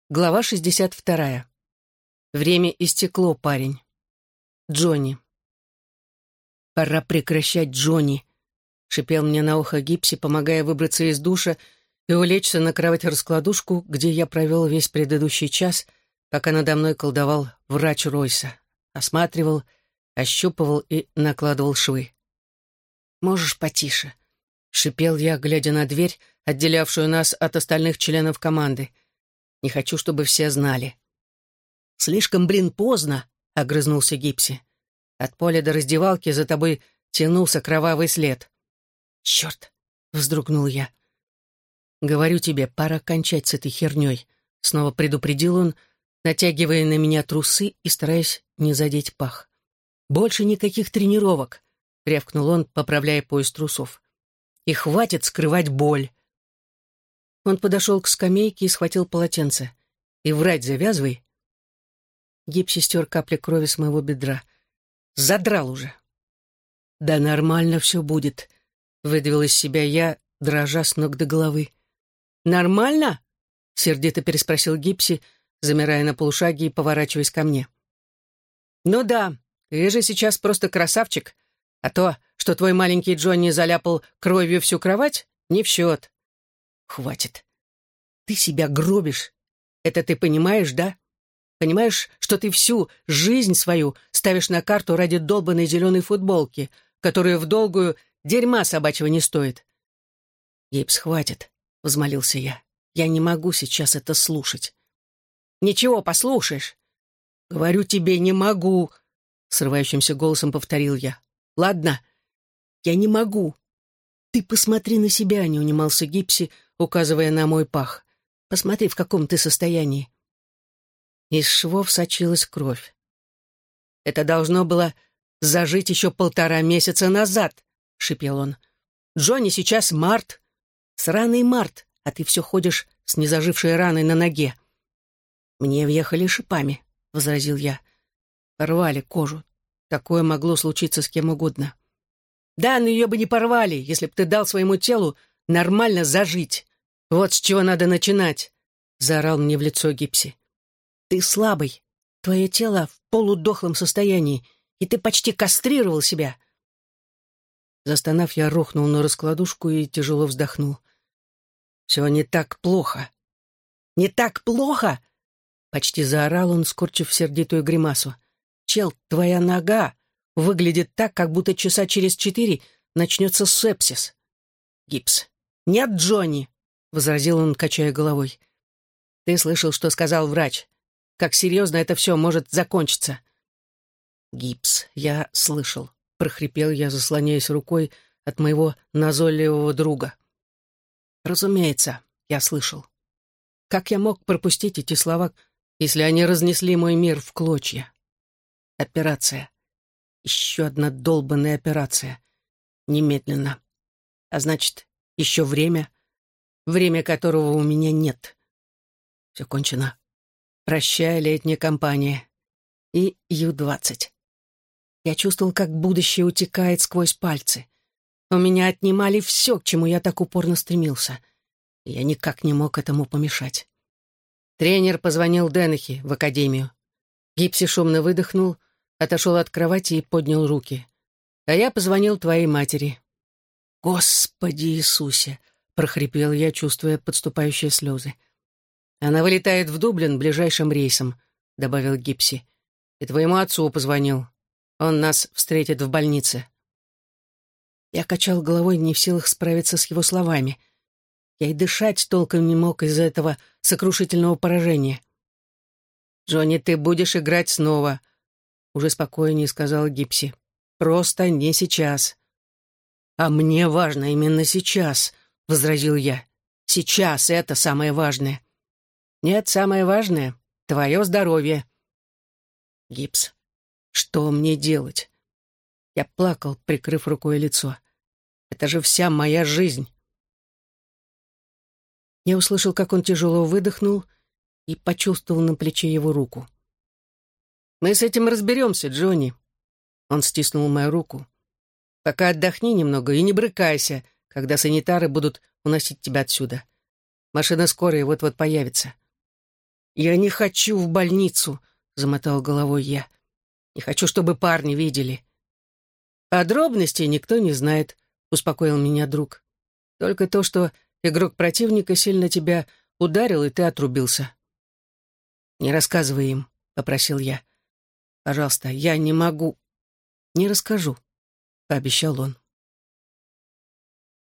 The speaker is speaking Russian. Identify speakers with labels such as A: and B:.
A: Глава 62. Время истекло, парень. Джонни. «Пора прекращать, Джонни», — шипел мне на ухо Гипси, помогая выбраться из душа и улечься на кровать-раскладушку, где я провел весь предыдущий час, пока надо мной колдовал врач Ройса. Осматривал, ощупывал и накладывал швы. «Можешь потише», — шипел я, глядя на дверь, отделявшую нас от остальных членов команды. «Не хочу, чтобы все знали». «Слишком, поздно», — огрызнулся Гипси. «От поля до раздевалки за тобой тянулся кровавый след». «Черт!» — вздрогнул я. «Говорю тебе, пора кончать с этой херней», — снова предупредил он, натягивая на меня трусы и стараясь не задеть пах. «Больше никаких тренировок», — рявкнул он, поправляя пояс трусов. «И хватит скрывать боль». Он подошел к скамейке и схватил полотенце. «И врать завязывай». Гипси стер капли крови с моего бедра. «Задрал уже». «Да нормально все будет», — выдавил из себя я, дрожа с ног до головы. «Нормально?» — сердито переспросил Гипси, замирая на полушаге и поворачиваясь ко мне. «Ну да, ты же сейчас просто красавчик, а то, что твой маленький Джонни заляпал кровью всю кровать, не в счет». «Хватит. Ты себя гробишь. Это ты понимаешь, да? Понимаешь, что ты всю жизнь свою ставишь на карту ради долбанной зеленой футболки, которая в долгую дерьма собачьего не стоит?» «Гипс, хватит», — взмолился я. «Я не могу сейчас это слушать». «Ничего, послушаешь». «Говорю тебе, не могу», — срывающимся голосом повторил я. «Ладно, я не могу». «Ты посмотри на себя», — не унимался Гипси, указывая на мой пах. «Посмотри, в каком ты состоянии». Из швов сочилась кровь. «Это должно было зажить еще 1,5 месяца назад», — шипел он. «Джонни сейчас март. Сраный март, а ты все ходишь с незажившей раной на ноге». «Мне въехали шипами», — возразил я. «Порвали кожу. Такое могло случиться с кем угодно». «Да, но ее бы не порвали, если бы ты дал своему телу нормально зажить. Вот с чего надо начинать», — заорал мне в лицо Гипси. «Ты слабый. Твое тело в полудохлом состоянии, и ты почти кастрировал себя». Застонав, я рухнул на раскладушку и тяжело вздохнул. «Все не так плохо». «Не так плохо?» — почти заорал он, скорчив сердитую гримасу. «Чел, твоя нога выглядит так, как будто часа через 4 начнется сепсис». «Гипс». «Нет, Джонни», — возразил он, качая головой. «Ты слышал, что сказал врач? Как серьезно это все может закончиться?» «Гипс, я слышал», — прохрипел я, заслоняясь рукой от моего назойливого друга. «Разумеется, я слышал. Как я мог пропустить эти слова, если они разнесли мой мир в клочья? Операция. Еще одна долбанная операция. Немедленно. А значит, еще время, которого у меня нет. Все кончено. Прощай, летняя компания. И Ю-20. Я чувствовал, как будущее утекает сквозь пальцы. У меня отнимали все, к чему я так упорно стремился. И я никак не мог этому помешать. Тренер позвонил Деннехи в академию. Гипси шумно выдохнул, отошел от кровати и поднял руки. «А я позвонил твоей матери». «Господи Иисусе!» — прохрипел я, чувствуя подступающие слезы. «Она вылетает в Дублин ближайшим рейсом», — добавил Гипси. «И твоему отцу позвонил. Он нас встретит в больнице». Я качал головой, не в силах справиться с его словами. Я и дышать толком не мог из-за этого сокрушительного поражения. «Джонни, ты будешь играть снова», — уже спокойнее сказал Гипси. «Просто не сейчас». «А мне важно именно сейчас», — возразил я. «Сейчас это самое важное». «Нет, самое важное — твое здоровье». «Гипс, что мне делать?» Я плакал, прикрыв рукой лицо. «Это же вся моя жизнь». Я услышал, как он тяжело выдохнул, и почувствовал на плече его руку. «Мы с этим разберемся, Джонни». Он стиснул мою руку. «Пока отдохни немного и не брыкайся, когда санитары будут уносить тебя отсюда. Машина скорой вот-вот появится». «Я не хочу в больницу», — замотал головой я. «Не хочу, чтобы парни видели». «А дробностей никто не знает», — успокоил меня друг. «Только то, что игрок противника сильно тебя ударил, и ты отрубился». «Не рассказывай им», — попросил я. «Пожалуйста, я не могу». «Не расскажу», — пообещал он.